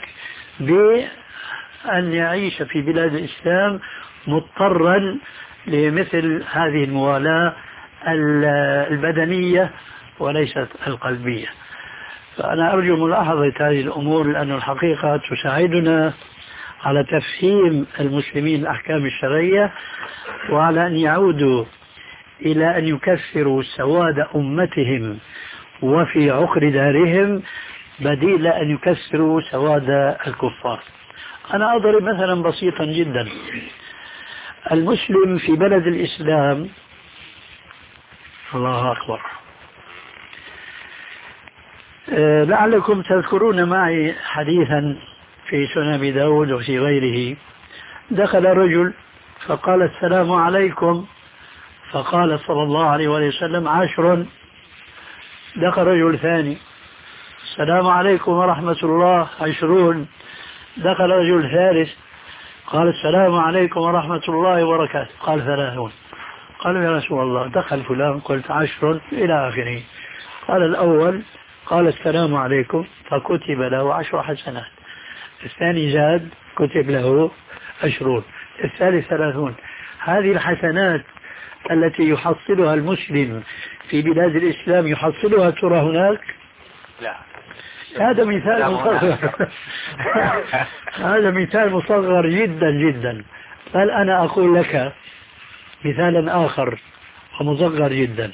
Speaker 4: بأن يعيش في بلاد الإسلام مضطرا لمثل هذه الموالاة البدنية وليست القلبية. فأنا أرجو ملاحظة هذه الأمور، لأن الحقيقة تساعدنا على تفهيم المسلمين الأحكام الشرعية، وعلى أن يعودوا إلى أن يكسروا سواد أمتهم وفي عقر دارهم بديل أن يكسروا سواد الكفار. أنا أضرب مثلا بسيطا جدا. المسلم في بلد الإسلام، الله أكبر، أه لعلكم تذكرون معي حديثا في سنن أبي داود وفي غيره. دخل رجل فقال السلام عليكم، فقال صلى الله عليه وسلم عشر. دخل رجل ثاني، السلام عليكم ورحمة الله، عشرون. دخل رجل ثالث قال السلام عليكم ورحمة الله وبركاته، قال ثلاثون. قال يا رسول الله دخل فلان، قلت عشر إلى آخره. قال الأول قال السلام عليكم فكتب له عشر حسنات، الثاني زاد كتب له عشرون، الثالث ثلاثون. هذه الحسنات التي يحصلها المسلم في بلاد الإسلام يحصلها ترى هناك؟
Speaker 3: لا.
Speaker 4: هذا مثال مصغر. هذا مثال مصغر جدا جدا. بل أنا أقول لك مثالا آخر ومصغر جدا.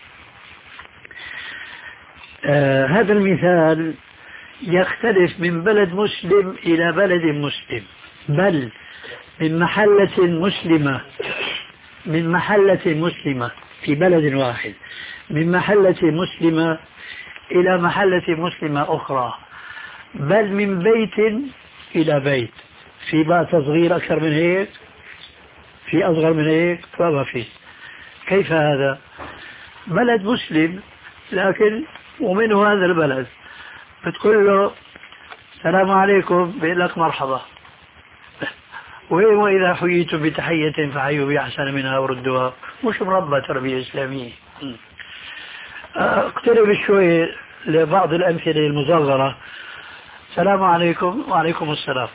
Speaker 4: آه هذا المثال يختلف من بلد مسلم إلى بلد مسلم، بل من محلة مسلمة من محلة مسلمة في بلد واحد، من محلة مسلمة إلى محلة مسلمة أخرى، بل من بيت إلى بيت. في بقى تصغير أكثر من هيك، في أصغر من هيك، فما في. كيف هذا؟ بلد مسلم لكن ومنه هذا البلد بتقول له السلام عليكم، بيقول لك مرحبا، وإذا حييتم بتحية فحيوا بأحسن منها وردوها. مش مربى تربية إسلامية. اقترب شوي لبعض الأمثلة المصغرة. السلام عليكم وعليكم السلام.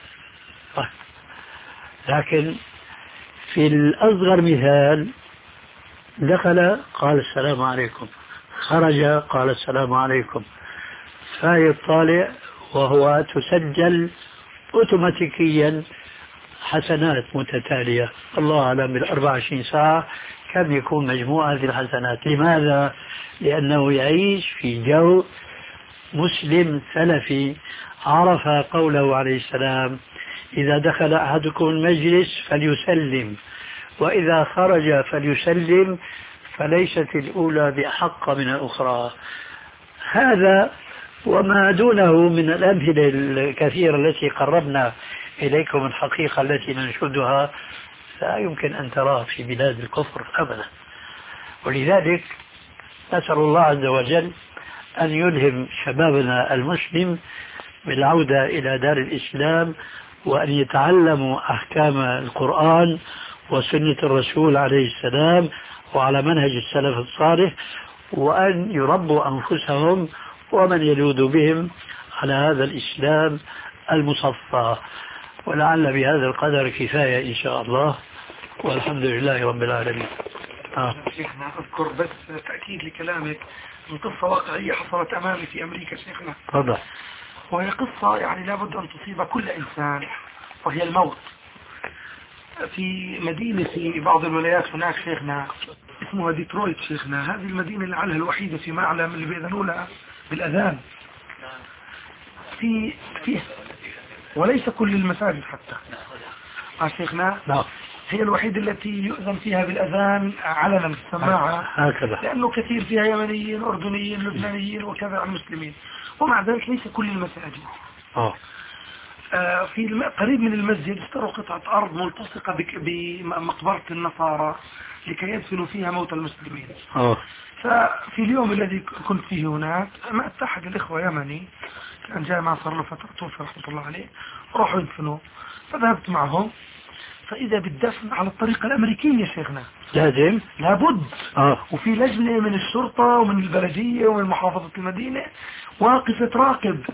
Speaker 4: لكن في الأصغر مثال دخل قال السلام عليكم، خرج قال السلام عليكم، فيطالع وهو تسجل أوتوماتيكيا حسنات متتالية. الله أعلم بالأربع وعشرين ساعة كم يكون مجموع هذه الحسنات. لماذا؟ لأنه يعيش في جو مسلم سلفي عرف قوله عليه السلام إذا دخل أحدكم المجلس فليسلم، وإذا خرج فليسلم، فليست الأولى بأحق من الأخرى. هذا وما دونه من الأمثلة الكثيرة التي قربنا إليكم الحقيقة التي ننشدها لا يمكن أن تراها في بلاد الكفر أبدا. ولذلك نسأل الله عز وجل أن يلهم شبابنا المسلم بالعودة إلى دار الإسلام، وأن يتعلموا أحكام القرآن وسنة الرسول عليه السلام وعلى منهج السلف الصالح، وأن يربوا أنفسهم ومن يلوذ بهم على هذا الإسلام المصفى. ولعل بهذا القدر كفاية إن شاء الله، والحمد لله رب العالمين.
Speaker 5: آه. شيخنا أذكر بس تأكيد لكلامك من قصة واقعية حصلت أمامي في أمريكا شيخنا.
Speaker 4: تفضل.
Speaker 7: وهي قصة يعني لابد أن تصيب كل إنسان، وهي الموت. في مدينة في بعض الولايات هناك شيخنا اسمها ديترويت شيخنا، هذه المدينة لعلها الوحيدة في معلم اللي بيأذنوا لها بالأذان في فيه، وليس كل المساجد حتى آه شيخنا
Speaker 4: نعم.
Speaker 7: هي الوحيدة التي يؤذن فيها بالأذان علنا في السماعة،
Speaker 4: هكذا،
Speaker 7: لأنه كثير فيها يمنيين أردنيين لبنانيين وكذا عن المسلمين، ومع ذلك ليس كل المساجد.
Speaker 4: اه
Speaker 7: آه في الم... قريب من المسجد اشتروا قطعة أرض ملتصقة بك... بمقبرة النصارى لكي يدفنوا فيها موتى المسلمين.
Speaker 4: اه
Speaker 7: ففي اليوم الذي كنت فيه هناك مات أحد الإخوة يمني كان جاي معه صار له فترة توفي رحمة الله عليه، راحوا يدفنوا، فذهبت معهم فإذا بالدفن على الطريقة الأمريكية شيخنا،
Speaker 4: لازم
Speaker 7: لابد
Speaker 4: اه
Speaker 7: وفي لجنة من الشرطة ومن البلدية ومن محافظة المدينة واقفة تراقب.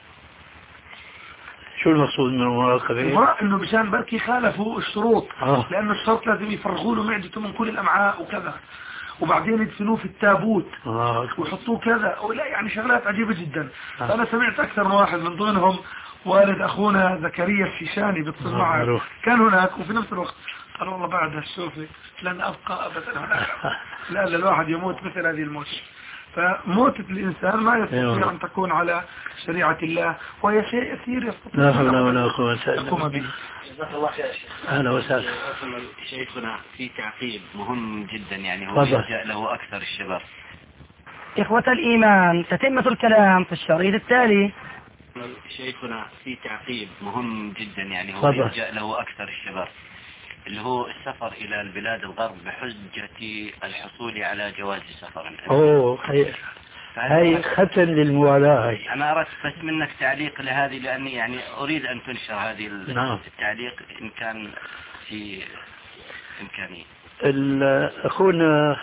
Speaker 4: شو المقصود من المراقبة؟
Speaker 7: المرأة انه مشان بركي خالفوا الشروط،
Speaker 4: آه.
Speaker 7: لانه الشرط لازم يفرغوا له معدته من كل الامعاء وكذا، وبعدين يدفنوه في التابوت
Speaker 4: آه.
Speaker 7: ويحطوه كذا، ولا يعني شغلات عجيبة جدا.
Speaker 4: آه.
Speaker 7: انا سمعت اكثر من واحد من ضمنهم والد اخونا زكريا الشيشاني بيتصل
Speaker 4: آه.
Speaker 7: معي كان هناك، وفي نفس الوقت قال والله بعد هالشوفة لن ابقى ابدا هناك لا الواحد يموت مثل هذه الموت. فموتة الإنسان ما يستطيع أن تكون على شريعة الله، وهي شيء يسير يستطيع
Speaker 4: لا حول ولا قوة إلا
Speaker 7: يقوم به.
Speaker 4: أهلا وسهلا.
Speaker 8: شيخنا في تعقيب مهم جدا يعني هو يلجأ له أكثر الشباب.
Speaker 1: إخوة الإيمان، تتمة الكلام في الشريط التالي.
Speaker 8: شيخنا في تعقيب مهم جدا يعني هو يلجأ له أكثر الشباب، اللي هو السفر إلى البلاد الغرب بحجة الحصول على جواز سفر.
Speaker 4: أوه هي هي ختم للموالاة هي.
Speaker 8: أنا أردت بس منك تعليق لهذه، لأني يعني أريد أن تنشر هذه
Speaker 4: نعم.
Speaker 8: التعليق إن كان في إمكانية.
Speaker 4: أخونا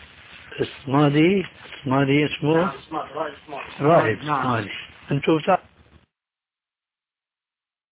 Speaker 4: اسمادي اسمادي اسمه راهب.
Speaker 7: نعم.
Speaker 4: أنتم